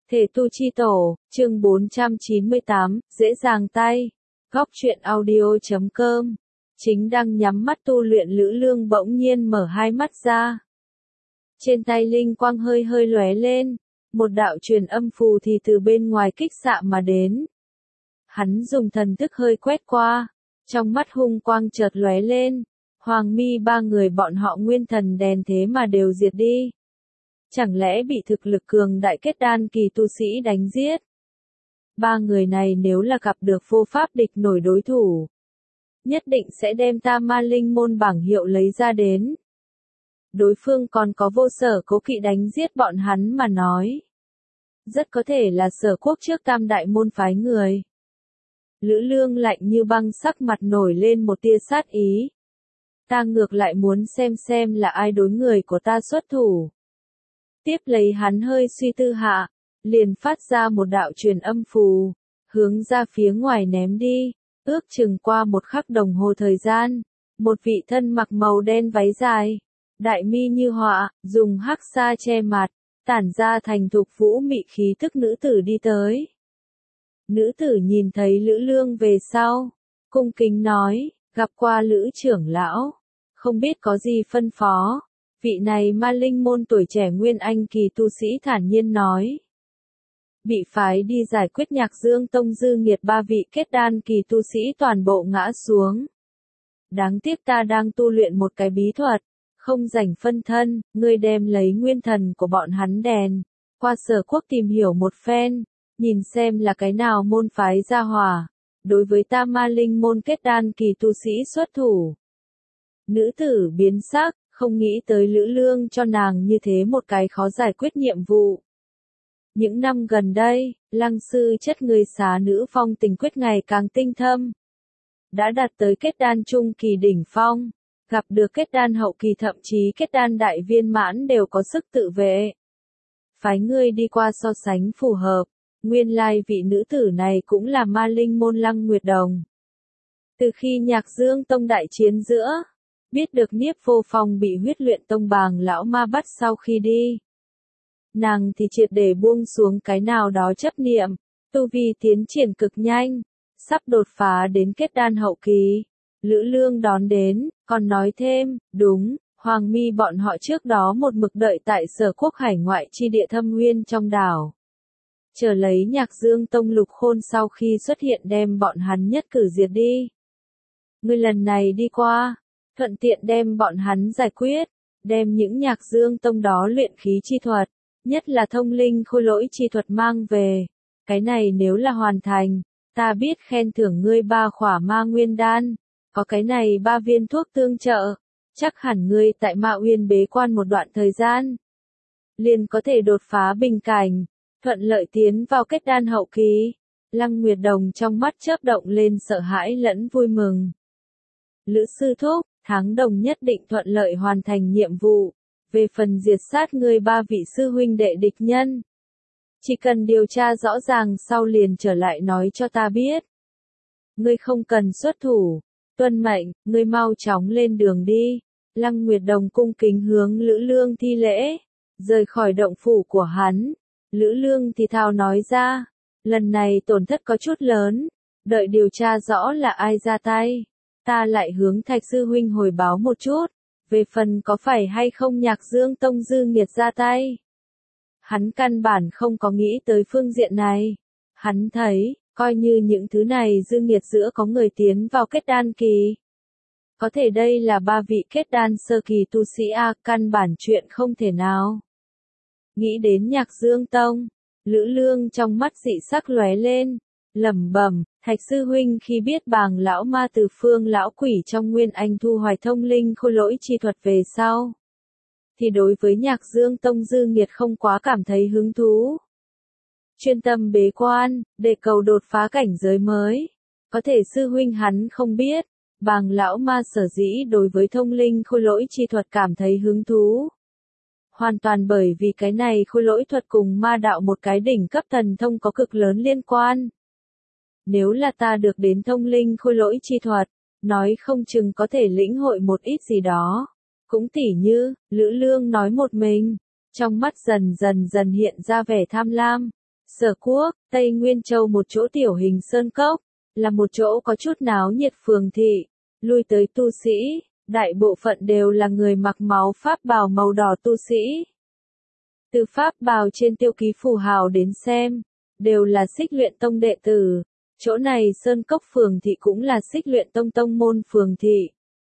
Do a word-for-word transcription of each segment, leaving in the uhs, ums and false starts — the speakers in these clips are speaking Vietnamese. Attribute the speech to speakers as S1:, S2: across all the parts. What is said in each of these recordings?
S1: Thể tu chi tổ, chương bốn trăm chín mươi tám, dễ dàng tay. Góc truyện audio chấm com. Chính đang nhắm mắt tu luyện Lữ Lương bỗng nhiên mở hai mắt ra. Trên tay linh quang hơi hơi lóe lên, một đạo truyền âm phù thì từ bên ngoài kích xạ mà đến. Hắn dùng thần thức hơi quét qua, trong mắt hung quang chợt lóe lên, Hoàng Mi ba người bọn họ nguyên thần đèn thế mà đều diệt đi. Chẳng lẽ bị thực lực cường đại kết đan kỳ tu sĩ đánh giết? Ba người này nếu là gặp được vô pháp địch nổi đối thủ, nhất định sẽ đem Tam Ma Linh môn bảng hiệu lấy ra đến. Đối phương còn có vô sở cố kỵ đánh giết bọn hắn mà nói. Rất có thể là Sở Quốc trước Tam đại môn phái người. Lữ Lương lạnh như băng, sắc mặt nổi lên một tia sát ý. Ta ngược lại muốn xem xem là ai đối người của ta xuất thủ. Tiếp lấy hắn hơi suy tư hạ, liền phát ra một đạo truyền âm phù, hướng ra phía ngoài ném đi. Ước chừng qua một khắc đồng hồ thời gian, một vị thân mặc màu đen váy dài, đại mi như họa, dùng hắc sa che mặt, tản ra thành thục vũ mị khí tức nữ tử đi tới. Nữ tử nhìn thấy Lữ Lương về sau, cung kính nói, gặp qua Lữ trưởng lão, không biết có gì phân phó. Vị này Ma Linh môn tuổi trẻ nguyên anh kỳ tu sĩ thản nhiên nói. Bị phái đi giải quyết Nhạc Dương Tông dư nghiệt ba vị kết đan kỳ tu sĩ toàn bộ ngã xuống. Đáng tiếc ta đang tu luyện một cái bí thuật, không rảnh phân thân, ngươi đem lấy nguyên thần của bọn hắn đèn, qua Sở Quốc tìm hiểu một phen, nhìn xem là cái nào môn phái ra hỏa, đối với ta Ma Linh môn kết đan kỳ tu sĩ xuất thủ. Nữ tử biến sắc, không nghĩ tới Lữ Lương cho nàng như thế một cái khó giải quyết nhiệm vụ. Những năm gần đây, lăng sư chất người xá nữ phong tình quyết ngày càng tinh thâm. Đã đạt tới kết đan trung kỳ đỉnh phong, gặp được kết đan hậu kỳ thậm chí kết đan đại viên mãn đều có sức tự vệ. Phái ngươi đi qua so sánh phù hợp, nguyên lai vị nữ tử này cũng là Ma Linh môn Lăng Nguyệt Đồng. Từ khi Nhạc Dương Tông đại chiến giữa, biết được Niếp Vô Phong bị huyết luyện tông bàng lão ma bắt sau khi đi. Nàng thì triệt để buông xuống cái nào đó chấp niệm, tu vi tiến triển cực nhanh, sắp đột phá đến kết đan hậu kỳ. Lữ Lương đón đến, còn nói thêm, đúng, Hoàng Mi bọn họ trước đó một mực đợi tại Sở Quốc hải ngoại chi địa Thâm Nguyên trong đảo. Chờ lấy Nhạc Dương Tông Lục Khôn sau khi xuất hiện đem bọn hắn nhất cử diệt đi. Ngươi lần này đi qua, thuận tiện đem bọn hắn giải quyết, đem những Nhạc Dương Tông đó luyện khí chi thuật, nhất là thông linh khôi lỗi chi thuật mang về. Cái này nếu là hoàn thành, ta biết khen thưởng ngươi ba khỏa ma nguyên đan, có cái này ba viên thuốc tương trợ, chắc hẳn ngươi tại Ma Uyên bế quan một đoạn thời gian, liền có thể đột phá bình cảnh, thuận lợi tiến vào kết đan hậu kỳ. Lăng Nguyệt Đồng trong mắt chớp động lên sợ hãi lẫn vui mừng. Lữ sư thúc, tháng đồng nhất định thuận lợi hoàn thành nhiệm vụ. Về phần diệt sát ngươi ba vị sư huynh đệ địch nhân, chỉ cần điều tra rõ ràng sau liền trở lại nói cho ta biết. Ngươi không cần xuất thủ, tuân mệnh, ngươi mau chóng lên đường đi. Lăng Nguyệt Đồng cung kính hướng Lữ Lương thi lễ, rời khỏi động phủ của hắn. Lữ Lương thì thào nói ra, lần này tổn thất có chút lớn, đợi điều tra rõ là ai ra tay, ta lại hướng Thạch sư huynh hồi báo một chút. Về phần có phải hay không Nhạc Dương Tông dư nghiệt ra tay, hắn căn bản không có nghĩ tới phương diện này. Hắn thấy, coi như những thứ này dư nghiệt giữa có người tiến vào kết đan kỳ. Có thể đây là ba vị kết đan sơ kỳ tu sĩ A, căn bản chuyện không thể nào. Nghĩ đến Nhạc Dương Tông, Lữ Lương trong mắt dị sắc lóe lên, lẩm bẩm, Thạch sư huynh khi biết bàng lão ma từ phương lão quỷ trong nguyên anh thu hoài thông linh khôi lỗi chi thuật về sau, thì đối với Nhạc Dương Tông dư nghiệt không quá cảm thấy hứng thú. Chuyên tâm bế quan, để cầu đột phá cảnh giới mới. Có thể sư huynh hắn không biết, bàng lão ma sở dĩ đối với thông linh khôi lỗi chi thuật cảm thấy hứng thú. Hoàn toàn bởi vì cái này khôi lỗi thuật cùng ma đạo một cái đỉnh cấp thần thông có cực lớn liên quan. Nếu là ta được đến thông linh khôi lỗi chi thuật, nói không chừng có thể lĩnh hội một ít gì đó. Cũng tỉ như, Lữ Lương nói một mình, trong mắt dần dần dần hiện ra vẻ tham lam. Sở Quốc, Tây Nguyên Châu, một chỗ tiểu hình sơn cốc, là một chỗ có chút náo nhiệt phường thị, lui tới tu sĩ, đại bộ phận đều là người mặc máu pháp bào màu đỏ tu sĩ. Từ pháp bào trên tiêu ký phù hào đến xem, đều là Xích Luyện Tông đệ tử. Chỗ này sơn cốc phường thị cũng là Xích Luyện Tông tông môn phường thị.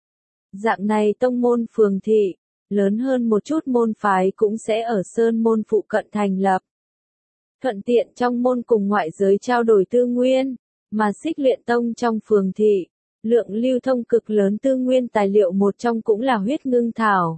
S1: Dạng này tông môn phường thị, lớn hơn một chút môn phái cũng sẽ ở sơn môn phụ cận thành lập. Thuận tiện trong môn cùng ngoại giới trao đổi tư nguyên, mà Xích Luyện Tông trong phường thị, lượng lưu thông cực lớn tư nguyên tài liệu một trong cũng là huyết ngưng thảo.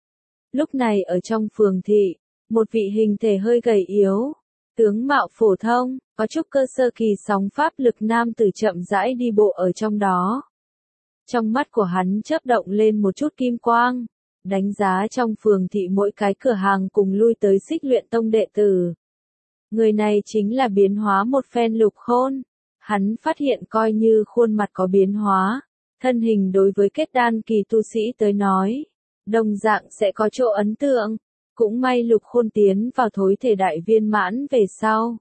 S1: Lúc này ở trong phường thị, một vị hình thể hơi gầy yếu, tướng mạo phổ thông, có chút cơ sơ kỳ sóng pháp lực nam tử chậm rãi đi bộ ở trong đó. Trong mắt của hắn chớp động lên một chút kim quang, đánh giá trong phường thị mỗi cái cửa hàng cùng lui tới Xích Luyện Tông đệ tử. Người này chính là biến hóa một phen Lục Khôn. Hắn phát hiện coi như khuôn mặt có biến hóa, thân hình đối với kết đan kỳ tu sĩ tới nói, đồng dạng sẽ có chỗ ấn tượng. Cũng may Lục Khôn tiến vào thối thể đại viên mãn về sau.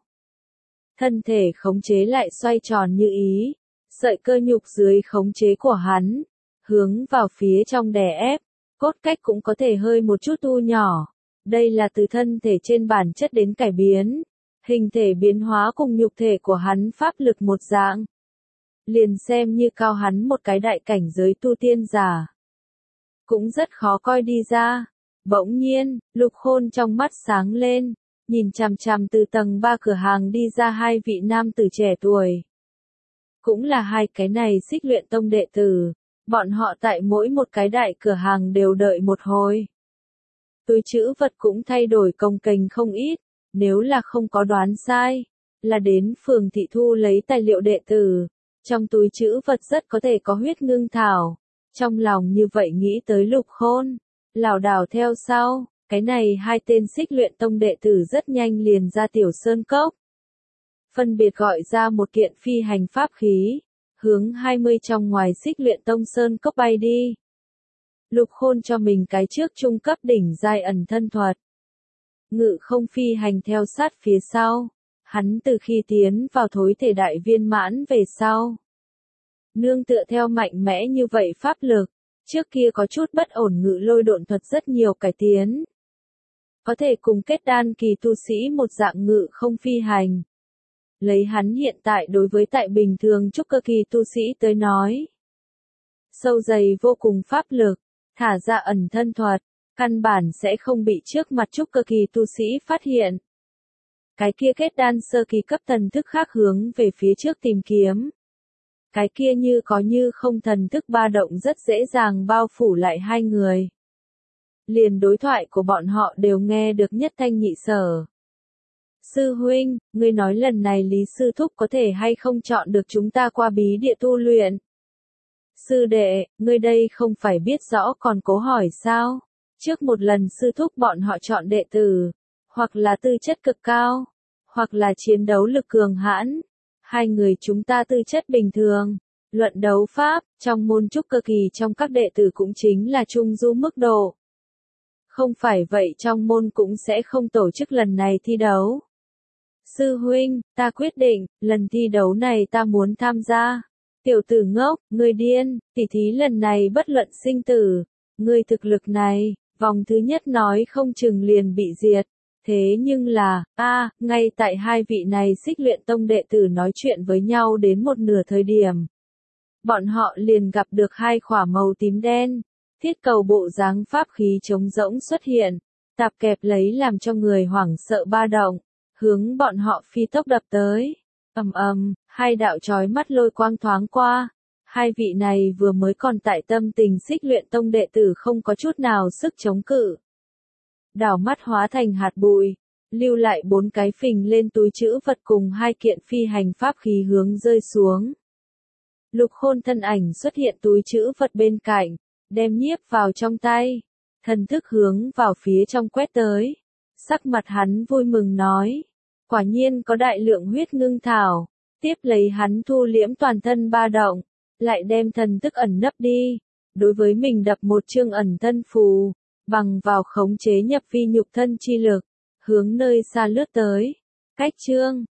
S1: Thân thể khống chế lại xoay tròn như ý, sợi cơ nhục dưới khống chế của hắn, hướng vào phía trong đè ép, cốt cách cũng có thể hơi một chút thu nhỏ. Đây là từ thân thể trên bản chất đến cải biến. Hình thể biến hóa cùng nhục thể của hắn pháp lực một dạng. Liền xem như cao hắn một cái đại cảnh giới tu tiên giả. Cũng rất khó coi đi ra. Bỗng nhiên, Lục Khôn trong mắt sáng lên, nhìn chằm chằm từ tầng ba cửa hàng đi ra hai vị nam tử trẻ tuổi. Cũng là hai cái này Xích Luyện Tông đệ tử, bọn họ tại mỗi một cái đại cửa hàng đều đợi một hồi. Túi trữ vật cũng thay đổi cồng kềnh không ít. Nếu là không có đoán sai, là đến phường thị thu lấy tài liệu đệ tử, trong túi trữ vật rất có thể có huyết ngưng thảo. Trong lòng như vậy nghĩ tới Lục Khôn, lảo đảo theo sau, cái này hai tên Xích Luyện Tông đệ tử rất nhanh liền ra tiểu sơn cốc. Phân biệt gọi ra một kiện phi hành pháp khí, hướng hai mươi trong ngoài Xích Luyện Tông sơn cốc bay đi. Lục Khôn cho mình cái trước trung cấp đỉnh giai ẩn thân thuật. Ngự không phi hành theo sát phía sau, hắn từ khi tiến vào thối thể đại viên mãn về sau. Nương tựa theo mạnh mẽ như vậy pháp lực, trước kia có chút bất ổn ngự lôi độn thuật rất nhiều cải tiến. Có thể cùng kết đan kỳ tu sĩ một dạng ngự không phi hành. Lấy hắn hiện tại đối với tại bình thường trúc cơ kỳ tu sĩ tới nói. Sâu dày vô cùng pháp lực, thả ra ẩn thân thuật. Căn bản sẽ không bị trước mặt trúc cơ kỳ tu sĩ phát hiện. Cái kia kết đan sơ kỳ cấp thần thức khác hướng về phía trước tìm kiếm. Cái kia như có như không thần thức ba động rất dễ dàng bao phủ lại hai người. Liền đối thoại của bọn họ đều nghe được nhất thanh nhị sở. Sư huynh, ngươi nói lần này Lý Sư Thúc có thể hay không chọn được chúng ta qua bí địa tu luyện? Sư đệ, ngươi đây không phải biết rõ còn cố hỏi sao? Trước một lần sư thúc bọn họ chọn đệ tử, hoặc là tư chất cực cao, hoặc là chiến đấu lực cường hãn. Hai người chúng ta tư chất bình thường, luận đấu pháp, trong môn trúc cơ kỳ trong các đệ tử cũng chính là trung du mức độ. Không phải vậy trong môn cũng sẽ không tổ chức lần này thi đấu. Sư huynh, ta quyết định, lần thi đấu này ta muốn tham gia. Tiểu tử ngốc, ngươi điên, tỉ thí lần này bất luận sinh tử, ngươi thực lực này. Vòng thứ nhất nói không chừng liền bị diệt. Thế nhưng là, a, ngay tại hai vị này Xích Luyện Tông đệ tử nói chuyện với nhau đến một nửa thời điểm. Bọn họ liền gặp được hai khỏa màu tím đen. Thiết cầu bộ dáng pháp khí trống rỗng xuất hiện. Tạp kẹp lấy làm cho người hoảng sợ ba động. Hướng bọn họ phi tốc đập tới. Ầm ầm, hai đạo chói mắt lôi quang thoáng qua. Hai vị này vừa mới còn tại tâm tình Xích Luyện Tông đệ tử không có chút nào sức chống cự. Đảo mắt hóa thành hạt bụi, lưu lại bốn cái phình lên túi trữ vật cùng hai kiện phi hành pháp khí hướng rơi xuống. Lục Khôn thân ảnh xuất hiện túi trữ vật bên cạnh, đem nhiếp vào trong tay, thần thức hướng vào phía trong quét tới. Sắc mặt hắn vui mừng nói, quả nhiên có đại lượng huyết ngưng thảo, tiếp lấy hắn thu liễm toàn thân ba động. Lại đem thần thức ẩn nấp đi, đối với mình đập một chương ẩn thân phù, bằng vào khống chế nhập vi nhục thân chi lực, hướng nơi xa lướt tới. Khách chương